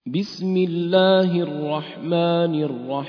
بسم الله الرحمن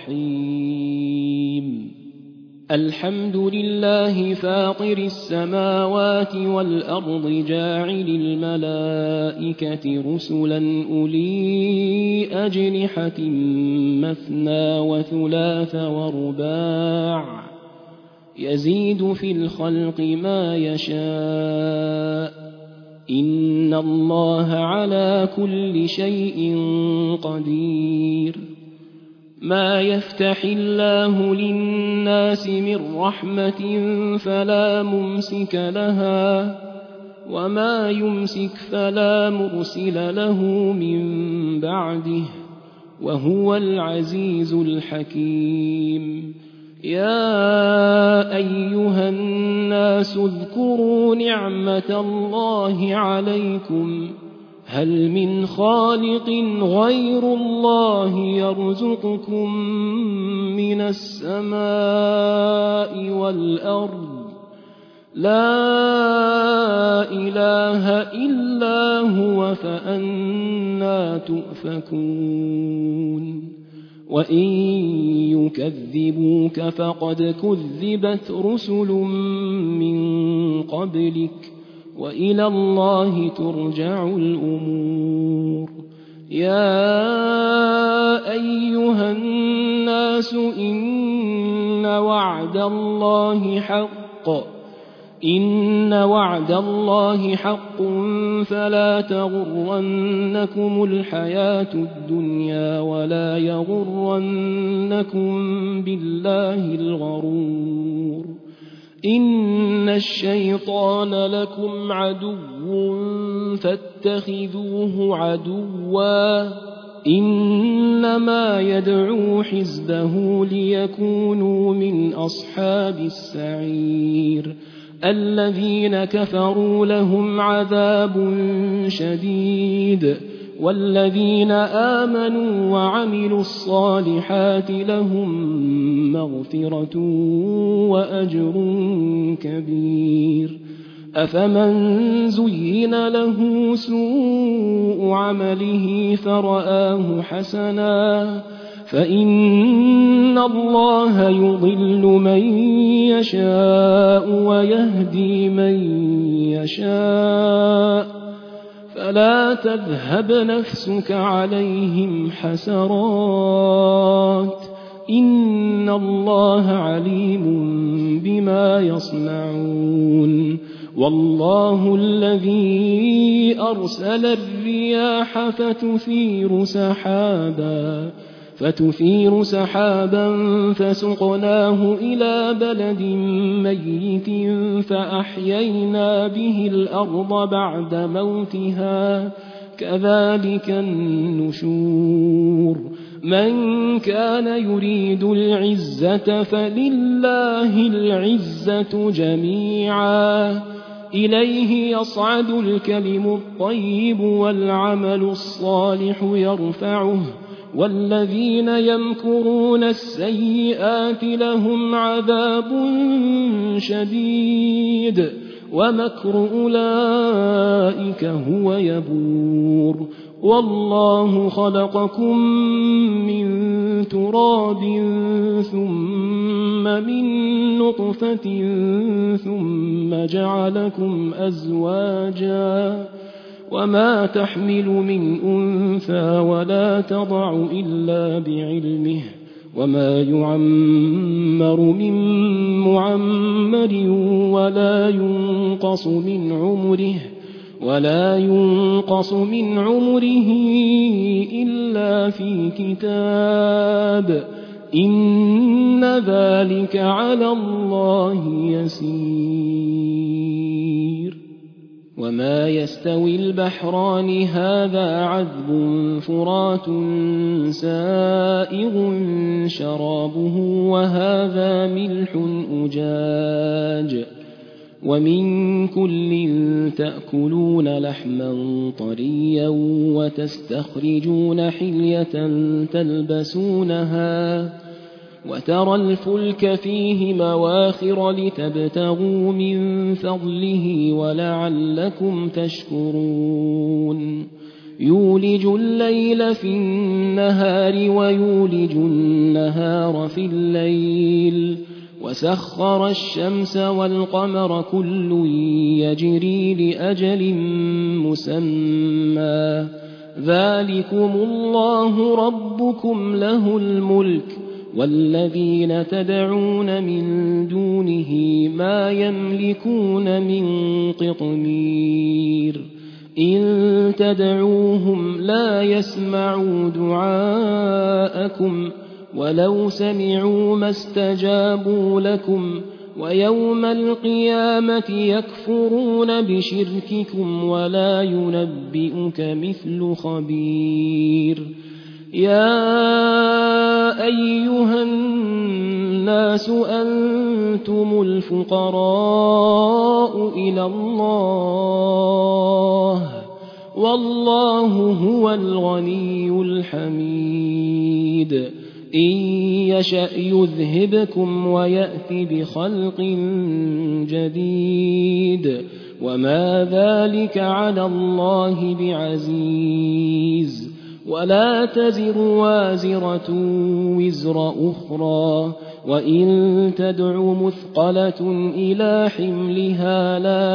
الرحيم الحمد لله فاطر السماوات والأرض جاعل الملائكة رسلا أولي أجنحة مثنى وثلاث ورباع يزيد في الخلق ما يشاء إن الله على كل شيء قدير ما يفتح الله للناس من رحمة فلا ممسك لها وما يمسك فلا مرسل له من بعده وهو العزيز الحكيم يا أيها الناس اذكروا نعمة الله عليكم هل من خالق غير الله يرزقكم من السماء والأرض لا إله إلا هو فأنى تؤفكون وإن يكذبوك فقد كذبت رسل من قبلك وإلى الله ترجع الأمور يا أيها الناس إن وعد الله حق فلا تغرنكم الحياة الدنيا ولا يغرنكم بالله الغرور إن الشيطان لكم عدو فاتخذوه عدوا إنما يدعو حزبه ليكونوا من أصحاب السعير الذين كفروا لهم عذاب شديد والذين آمنوا وعملوا الصالحات لهم مغفرة وأجر كبير أفمن زين له سوء عمله فرآه حسنا فإن الله يضل من يشاء ويهدي من يشاء فلا تذهب نفسك عليهم حسرات إن الله عليم بما يصنعون والله الذي أرسل الرياح فتثير سحابا فسقناه إلى بلد ميت فأحيينا به الأرض بعد موتها كذلك النشور من كان يريد العزة فلله العزة جميعا إليه يصعد الكلم الطيب والعمل الصالح يرفعه والذين يمكرون السيئات لهم عذاب شديد ومكر أولئك هو يبور والله خلقكم من تراب ثم من نطفة ثم جعلكم أزواجا وما تحمل من أنثى ولا تضع إلا بعلمه وما يعمر من معمر ولا ينقص من عمره إلا في كتاب إن ذلك على الله يسير وما يستوي البحران هذا عذب فرات سائغ شرابه وهذا ملح أجاج ومن كل تأكلون لحما طريا وتستخرجون حلية تلبسونها وترى الفلك فيه مواخر لتبتغوا من فضله ولعلكم تشكرون يولج الليل في النهار ويولج النهار في الليل وسخر الشمس والقمر كل يجري لأجل مسمى ذلكم الله ربكم له الملك والذين تدعون من دونه ما يملكون من قطمير إن تدعوهم لا يسمعوا دعاءكم ولو سمعوا ما استجابوا لكم ويوم القيامة يكفرون بشرككم ولا ينبئك مثل خبير يا أيها الناس أنتم الفقراء إلى الله والله هو الغني الحميد إن يشأ يذهبكم ويأت بخلق جديد وما ذلك على الله بعزيز ولا تزر وازرة وزر أخرى وإن تدع مثقلة إلى حملها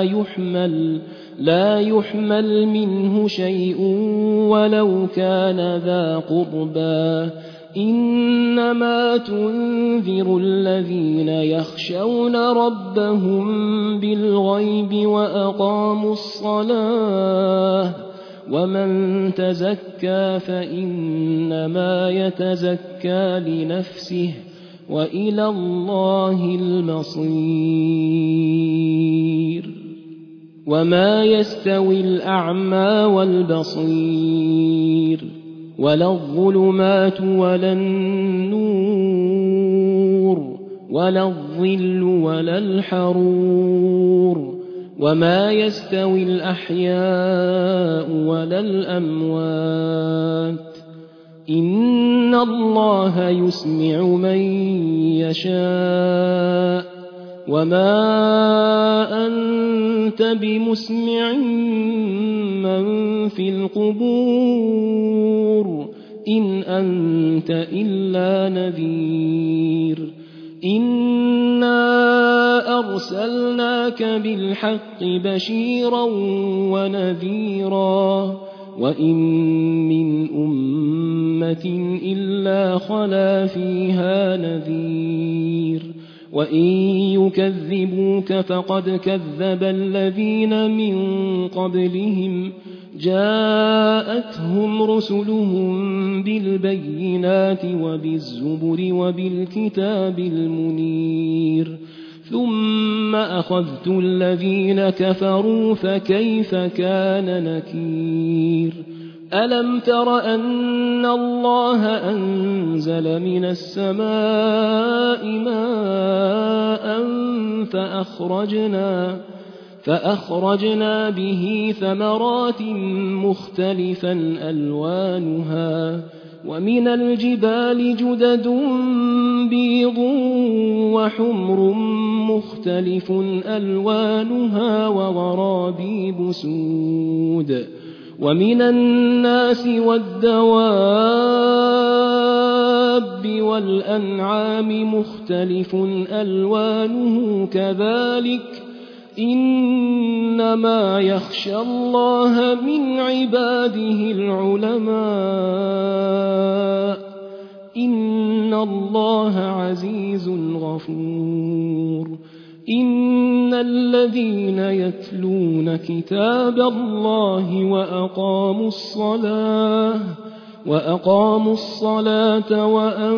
لا يحمل منه شيء ولو كان ذا قربى إنما تنذر الذين يخشون ربهم بالغيب وأقاموا الصلاة ومن تزكى فإنما يتزكى لنفسه وإلى الله المصير وما يستوي الأعمى والبصير ولا الظلمات ولا النور ولا الظل ولا الحرور وما يستوي الأحياء ولا الأموات إن الله يسمع من يشاء وما أنت بمسمع من في القبور إن أنت إلا نذير إنا أرسلناك بالحق بشيرا ونذيرا وإن من أمة إلا خلا فيها نذير وإن يكذبوك فقد كذب الذين من قبلهم جاءتهم رسلهم بالبينات وبالزبر وبالكتاب المنير ثم أخذت الذين كفروا فكيف كان نكير ألم تر أن الله أنزل من السماء ماء فأخرجنا به ثمرات مختلفا ألوانها ومن الجبال جدد بيض وحمر مختلف ألوانها وغرابيب سود ومن الناس والدواب والأنعام مختلف ألوانه كذلك إنما يخشى الله من عباده العلماء إن الله عزيز غفور إن الذين يتلون كتاب الله وأقاموا الصلاة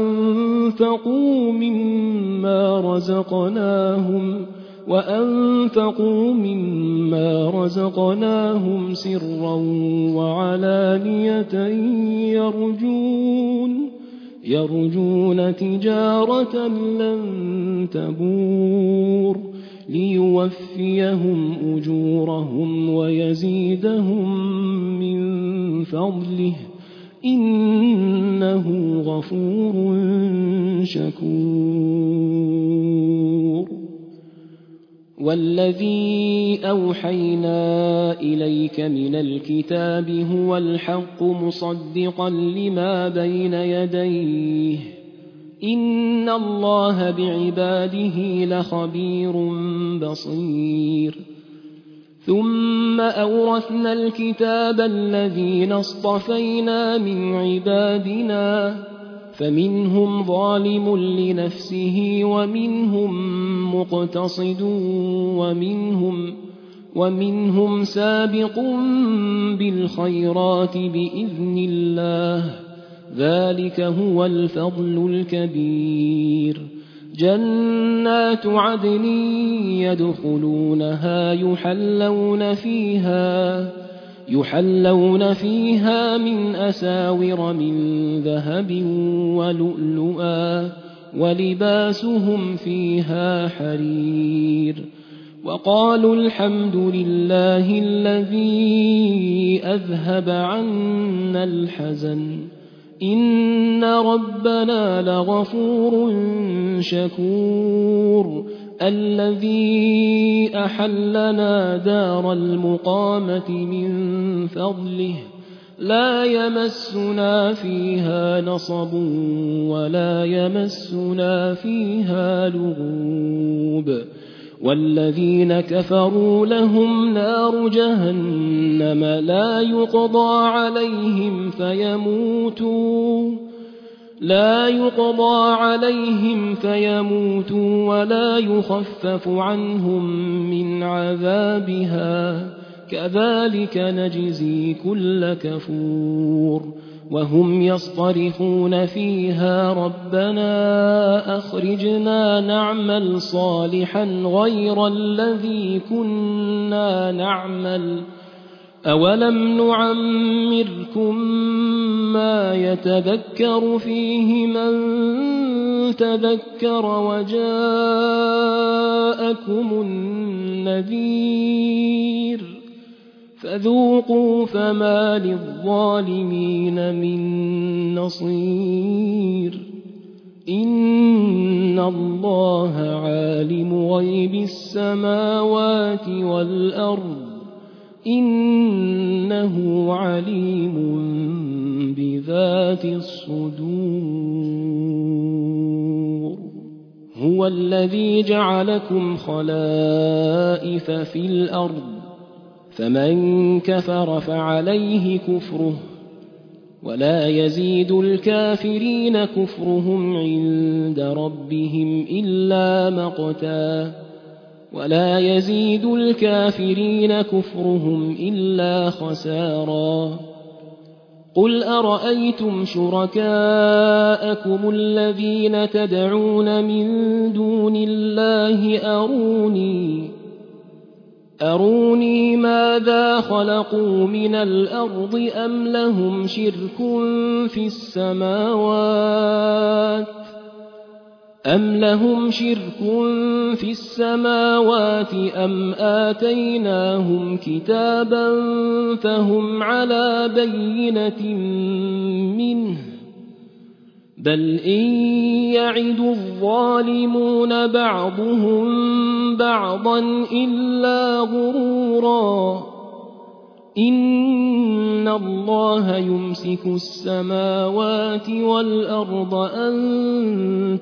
وأنفقوا مما رزقناهم سرا وعلانية يرجون تجارة لن تبور ليوفيهم أجورهم ويزيدهم من فضله إنه غفور شكور والذي أوحينا إليك من الكتاب هو الحق مصدقا لما بين يديه إن الله بعباده لخبير بصير ثم أورثنا الكتاب الذين اصطفينا من عبادنا فمنهم ظالم لنفسه ومنهم مقتصد ومنهم سابق بالخيرات بإذن الله ذلك هو الفضل الكبير جنات عدن يدخلونها يحلون فيها من أساور من ذهب ولؤلؤا ولباسهم فيها حرير وقالوا الحمد لله الذي أذهب عنا الحزن إن ربنا لغفور شكور الذي أحلنا دار المقامة من فضله لا يمسنا فيها نصب ولا يمسنا فيها لغوب والذين كفروا لهم نار جهنم لا يقضى عليهم فيموتوا ولا يخفف عنهم من عذابها كذلك نجزي كل كفور وهم يصطرخون فيها ربنا أخرجنا نعمل صالحا غير الذي كنا نعمل أولم نعمركم ما يتذكر فيه من تذكر وجاءكم النذير فذوقوا فما للظالمين من نصير إن الله عالم غيب السماوات والأرض إنه عليم بذات الصدور هو الذي جعلكم خلائف في الأرض فمن كفر فعليه كفره ولا يزيد الكافرين كفرهم عند ربهم إلا مقتا ولا يزيد الكافرين كفرهم إلا خسارا قل أرأيتم شركاءكم الذين تدعون من دون الله أروني ماذا خلقوا من الأرض أم لهم شرك في السماوات أم آتيناهم كتابا فهم على بينة منه بل إن يعد الظالمون بعضهم بعضا إلا غرورا إن الله يمسك السماوات والأرض أن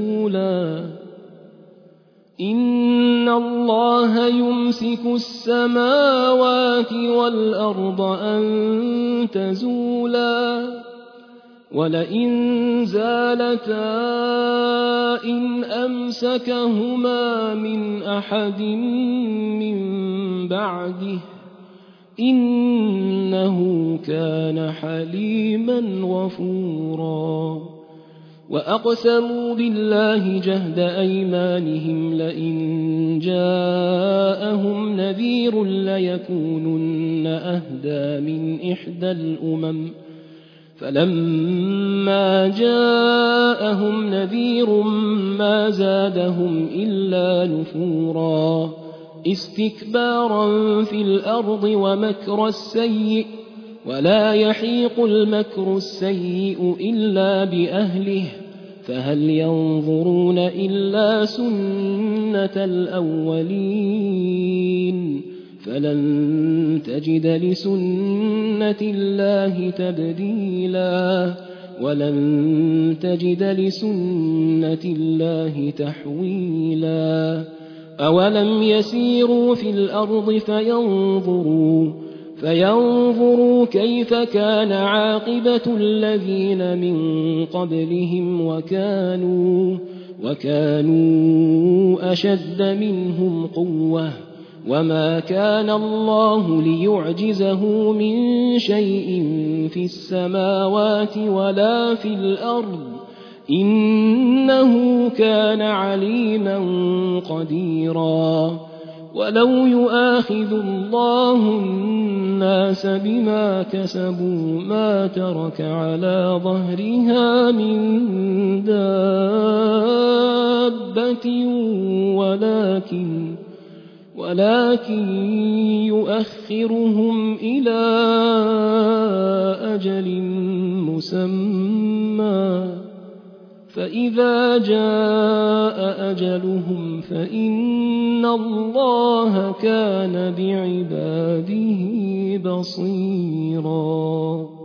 تزولا ولئن زالتا إن أمسكهما من أحد من بعده إنه كان حليما غفورا وأقسموا بالله جهد أيمانهم لئن جاءهم نذير ليكونن أهدى من إحدى الأمم فلما جاءهم نذير ما زادهم إلا نفورا استكبارا في الأرض ومكر السيء ولا يحيق المكر السيء إلا بأهله فهل ينظرون إلا سنة الأولين فلن تجد لسنة الله تبديلا ولن تجد لسنة الله تحويلا أولم يسيروا في الأرض فينظروا كيف كان عاقبة الذين من قبلهم وكانوا أشد منهم قوة وما كان الله ليعجزه من شيء في السماوات ولا في الأرض إنه كان عليما قديرا ولو يؤاخذ الله الناس بما كسبوا ما ترك على ظهرها من دابة ولكن يؤخرهم إلى أجل مسمى فإذا جاء أجلهم فإن الله كان بعباده بصيرا